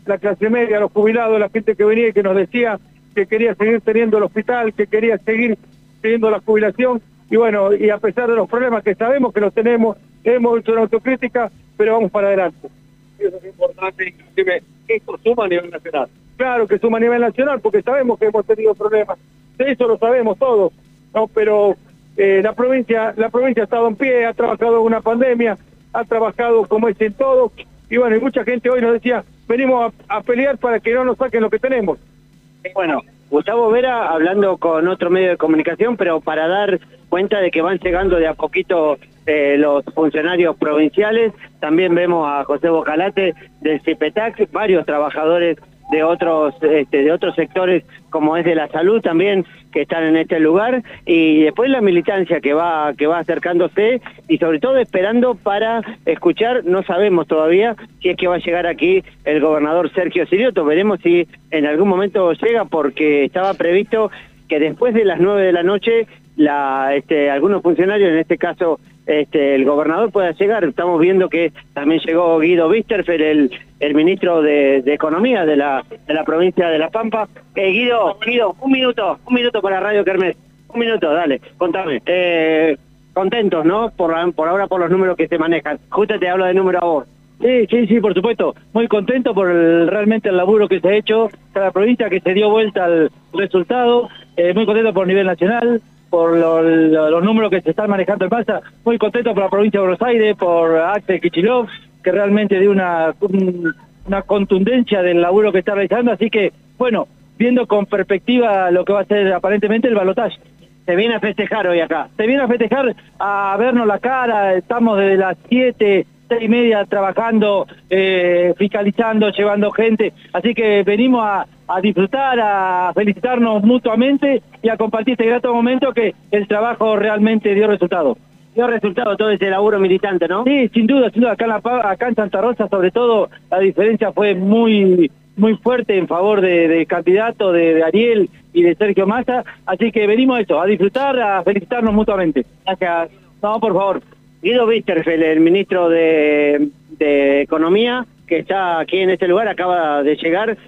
la clase media, los jubilados, la gente que venía y que nos decía que quería seguir teniendo el hospital, que quería seguir teniendo la jubilación, y bueno, y a pesar de los problemas que sabemos que los tenemos, hemos hecho una autocrítica, pero vamos para adelante. Eso es importante, inclusive esto suma a nivel nacional. Claro que suma a nivel nacional, porque sabemos que hemos tenido problemas, de eso lo sabemos todos, ¿no? Pero la provincia ha estado en pie, ha trabajado en una pandemia, ha trabajado como es en todo, y bueno, y mucha gente hoy nos decía, venimos a pelear para que no nos saquen lo que tenemos. Bueno, Gustavo Vera hablando con otro medio de comunicación, pero para dar cuenta de que van llegando de a poquito los funcionarios provinciales. También vemos a José Bocalate del CIPETAC, varios trabajadores de otros sectores como es de la salud también que están en este lugar, y después la militancia que va acercándose y sobre todo esperando para escuchar. No sabemos todavía si es que va a llegar aquí el gobernador Sergio Sirioto, veremos si en algún momento llega, porque estaba previsto que después de las 9 de la noche algunos funcionarios, en este caso el gobernador, pueda llegar. Estamos viendo que también llegó Guido Wisterfeld, el ministro de Economía de la provincia de La Pampa. Guido, un minuto para Radio Kermés. Un minuto, dale, contame. Contentos, ¿no? Por ahora por los números que se manejan. Justo te hablo de número a vos. Sí, por supuesto. Muy contento por realmente el laburo que se ha hecho en la provincia, que se dio vuelta al resultado. Muy contento por nivel nacional, por los números que se están manejando en masa. Muy contento por la provincia de Buenos Aires, por Axel Kicillof, que realmente dio una contundencia del laburo que está realizando. Así que, bueno, viendo con perspectiva lo que va a ser aparentemente el balotaje. Se viene a festejar hoy acá. Se viene a festejar, a vernos la cara. Estamos desde las 6:30 trabajando, fiscalizando, llevando gente. Así que venimos a disfrutar, a felicitarnos mutuamente y a compartir este grato momento que el trabajo realmente dio resultado. Dio resultado todo ese laburo militante, ¿no? Sí, sin duda. Acá en Santa Rosa, sobre todo, la diferencia fue muy fuerte en favor del candidato de Ariel y de Sergio Massa. Así que venimos a disfrutar, a felicitarnos mutuamente. Gracias. No, por favor. Guido Wisterfeld, el ministro de Economía, que está aquí en este lugar, acaba de llegar,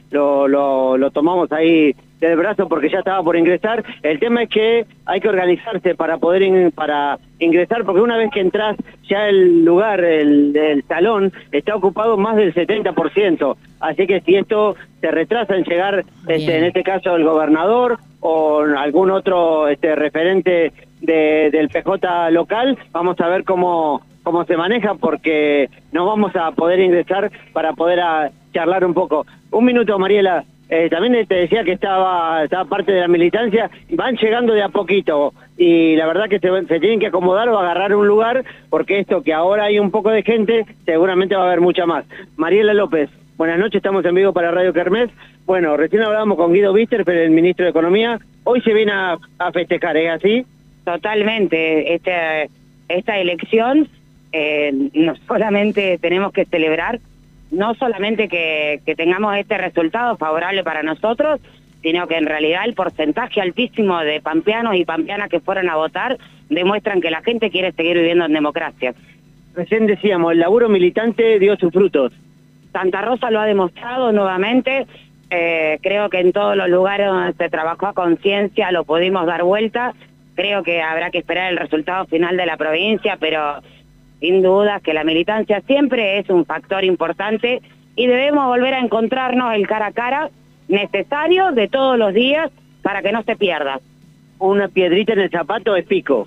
lo tomamos ahí del brazo porque ya estaba por ingresar. El tema es que hay que organizarse para poder ingresar, porque una vez que entras, ya el lugar, el salón, está ocupado más del 70%. Así que si esto se retrasa en llegar, en este caso el gobernador o algún otro referente del PJ local, vamos a ver cómo se maneja, porque no vamos a poder ingresar para poder charlar un poco. Un minuto, Mariela. También te decía que estaba parte de la militancia, van llegando de a poquito, y la verdad que se tienen que acomodar o agarrar un lugar, porque esto que ahora hay un poco de gente, seguramente va a haber mucha más. Mariela López, buenas noches, estamos en vivo para Radio Kermés. Bueno, recién hablábamos con Guido Wisterfeld, el ministro de Economía. Hoy se viene a festejar, ¿es así? Totalmente. Esta elección no solamente tenemos que celebrar, no solamente que tengamos este resultado favorable para nosotros, sino que en realidad el porcentaje altísimo de pampeanos y pampeanas que fueron a votar demuestran que la gente quiere seguir viviendo en democracia. Recién decíamos, el laburo militante dio sus frutos. Santa Rosa lo ha demostrado nuevamente. Creo que en todos los lugares donde se trabajó a conciencia lo pudimos dar vuelta. Creo que habrá que esperar el resultado final de la provincia, pero sin duda que la militancia siempre es un factor importante y debemos volver a encontrarnos el cara a cara necesario de todos los días para que no se pierda. Una piedrita en el zapato es pico.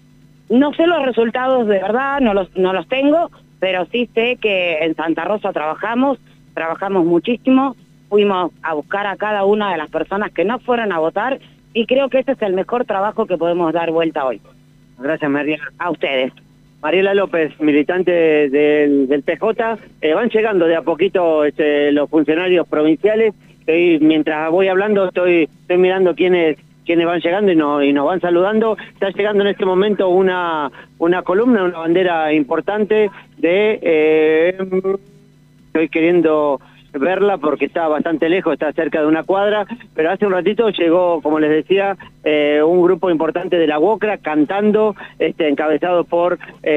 No sé los resultados de verdad, no los tengo, pero sí sé que en Santa Rosa trabajamos muchísimo, fuimos a buscar a cada una de las personas que no fueron a votar y creo que ese es el mejor trabajo que podemos dar vuelta hoy. Gracias, Mariela. A ustedes. Mariela López, militante del PJ. Van llegando de a poquito los funcionarios provinciales. Mientras voy hablando estoy mirando quiénes van llegando y nos van saludando. Está llegando en este momento una columna, una bandera importante estoy queriendo verla porque está bastante lejos, está cerca de una cuadra, pero hace un ratito llegó, como les decía, un grupo importante de la UOCRA cantando, encabezado por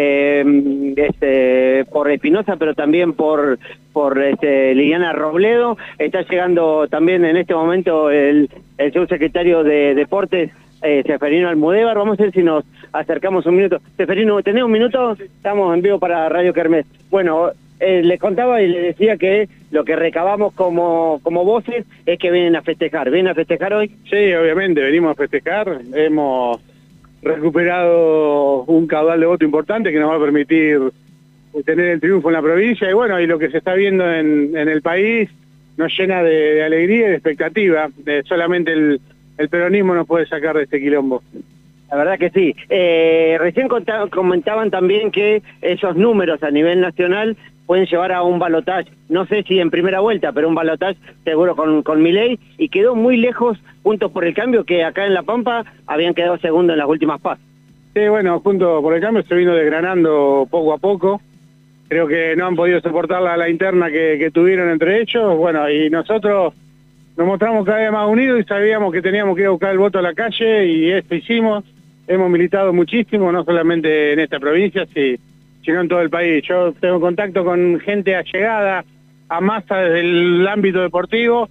Espinosa, pero también por Liliana Robledo. Está llegando también en este momento el subsecretario de Deportes, Seferino Almudévar. Vamos a ver si nos acercamos un minuto. Seferino, ¿tenés un minuto? Estamos en vivo para Radio Kermés. Bueno, les contaba y les decía que lo que recabamos como voces es que vienen a festejar. ¿Vienen a festejar hoy? Sí, obviamente, venimos a festejar. Hemos recuperado un caudal de voto importante que nos va a permitir tener el triunfo en la provincia, y bueno, y lo que se está viendo en el país nos llena de alegría y de expectativa. Solamente el peronismo nos puede sacar de este quilombo. La verdad que sí. Recién comentaban también que esos números a nivel nacional pueden llevar a un balotaje, no sé si en primera vuelta, pero un balotaje seguro con Milei, y quedó muy lejos Juntos por el Cambio, que acá en La Pampa habían quedado segundo en las últimas PAS. Sí, bueno, Juntos por el Cambio se vino desgranando poco a poco. Creo que no han podido soportar la interna que tuvieron entre ellos. Bueno, y nosotros nos mostramos cada vez más unidos y sabíamos que teníamos que ir a buscar el voto a la calle, y esto hicimos. Hemos militado muchísimo, no solamente en esta provincia, sino en todo el país. Yo tengo contacto con gente allegada a Massa desde el ámbito deportivo,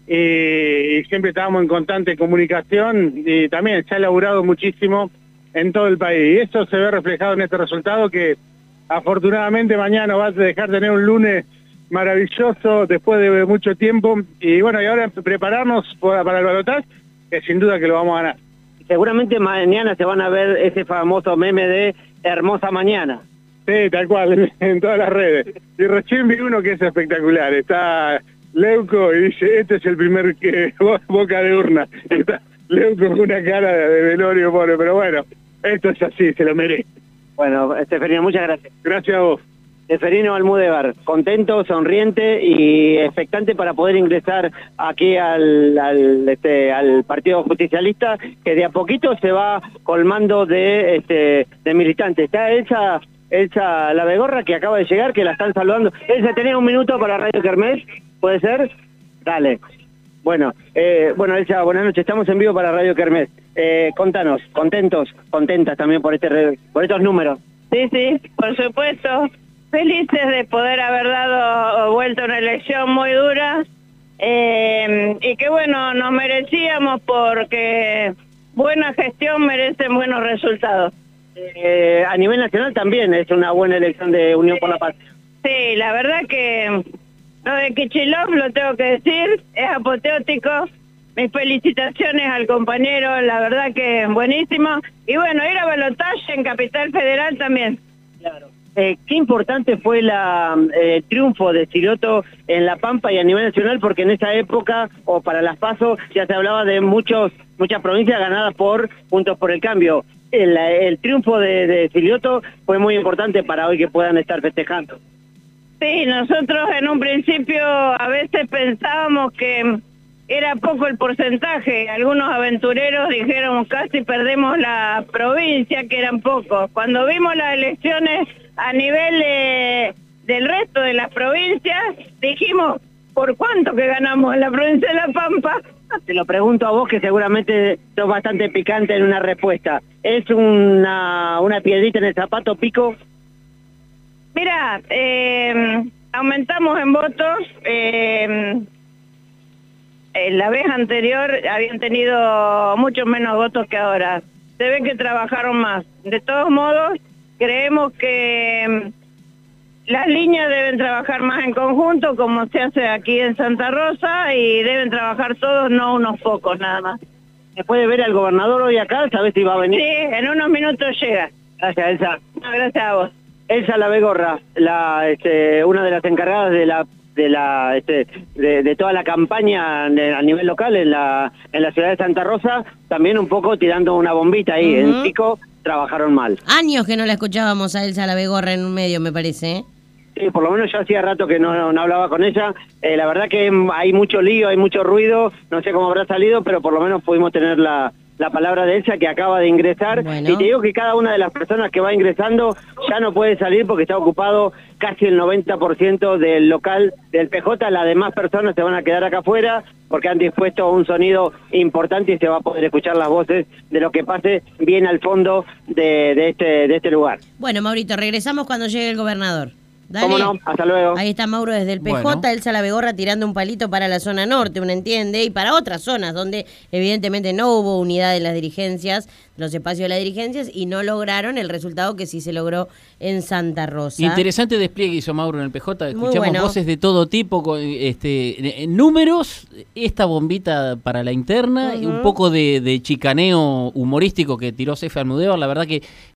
y siempre estábamos en constante comunicación, y también se ha laburado muchísimo en todo el país. Y eso se ve reflejado en este resultado que afortunadamente mañana va a dejar tener un lunes maravilloso después de mucho tiempo. Y bueno, y ahora prepararnos para el balotaje, que sin duda que lo vamos a ganar. Seguramente mañana se van a ver ese famoso meme de Hermosa Mañana. Sí, tal cual, en todas las redes. Y recién vi uno que es espectacular. Está Leuco y dice, este es el primer boca de urna. Está Leuco con una cara de velorio, pobre, pero bueno, esto es así, se lo merece. Bueno, Seferino, muchas gracias. Gracias a vos. Seferino Almudévar, contento, sonriente y expectante para poder ingresar aquí al Partido Justicialista, que de a poquito se va colmando de militantes. Está Elsa Lavegorra, que acaba de llegar, que la están saludando. Elsa, ¿tenés un minuto para Radio Kermés? ¿Puede ser? Dale. Bueno, Elsa, buenas noches. Estamos en vivo para Radio Kermés. Contanos, contentas también por estos números. Sí, por supuesto. Felices de poder haber dado vuelta a una elección muy dura, y que bueno, nos merecíamos, porque buena gestión merecen buenos resultados. A nivel nacional también es una buena elección de Unión por la Paz. Sí, la verdad que lo de Kicillof, lo tengo que decir, es apoteótico. Mis felicitaciones al compañero, la verdad que buenísimo. Y bueno, ir a balotaje en Capital Federal también. Claro. Qué importante fue el triunfo de Scilotto en La Pampa y a nivel nacional, porque en esa época, o para las PASO, ya se hablaba de muchas provincias ganadas por Juntos por el Cambio. El triunfo de Scilotto fue muy importante para hoy que puedan estar festejando. Sí, nosotros en un principio a veces pensábamos que era poco el porcentaje. Algunos aventureros dijeron casi perdemos la provincia, que eran pocos. Cuando vimos las elecciones a nivel del resto de las provincias, dijimos, ¿por cuánto que ganamos en la provincia de La Pampa? Te lo pregunto a vos, que seguramente sos bastante picante en una respuesta. ¿Es una piedrita en el zapato, Pico? Mira, aumentamos en votos. La vez anterior habían tenido muchos menos votos que ahora. Se ve que trabajaron más. De todos modos, creemos que las líneas deben trabajar más en conjunto, como se hace aquí en Santa Rosa, y deben trabajar todos, no unos pocos nada más. ¿Se puede ver al gobernador hoy acá? ¿Sabés si va a venir? Sí, en unos minutos llega. Gracias, Elsa. No, gracias a vos. Elsa Lavegorra, una de las encargadas de toda la campaña a nivel local en la ciudad de Santa Rosa, también un poco tirando una bombita ahí. En Pico trabajaron mal. Años que no la escuchábamos a Elsa Lavegorra en un medio, me parece, ¿eh? Sí, por lo menos yo hacía rato que no hablaba con ella. La verdad que hay mucho lío, hay mucho ruido, no sé cómo habrá salido, pero por lo menos pudimos tener la la palabra de Elsa, que acaba de ingresar. Bueno. Y te digo que cada una de las personas que va ingresando ya no puede salir porque está ocupado casi el 90% del local del PJ. Las demás personas se van a quedar acá afuera porque han dispuesto un sonido importante y se va a poder escuchar las voces de lo que pase bien al fondo de este lugar. Bueno, Maurito, regresamos cuando llegue el gobernador. Dale. ¿Cómo no? Hasta luego. Ahí está Mauro desde el PJ, Bueno. Elsa La Begorra tirando un palito para la zona norte, uno entiende, y para otras zonas donde evidentemente no hubo unidad de las dirigencias, los espacios de las dirigencias, y no lograron el resultado que sí se logró en Santa Rosa. Interesante despliegue hizo Mauro en el PJ. Escuchamos bueno. voces de todo tipo, con números, esta bombita para la interna, y un poco de chicaneo humorístico que tiró Cefe Almudévar. La verdad que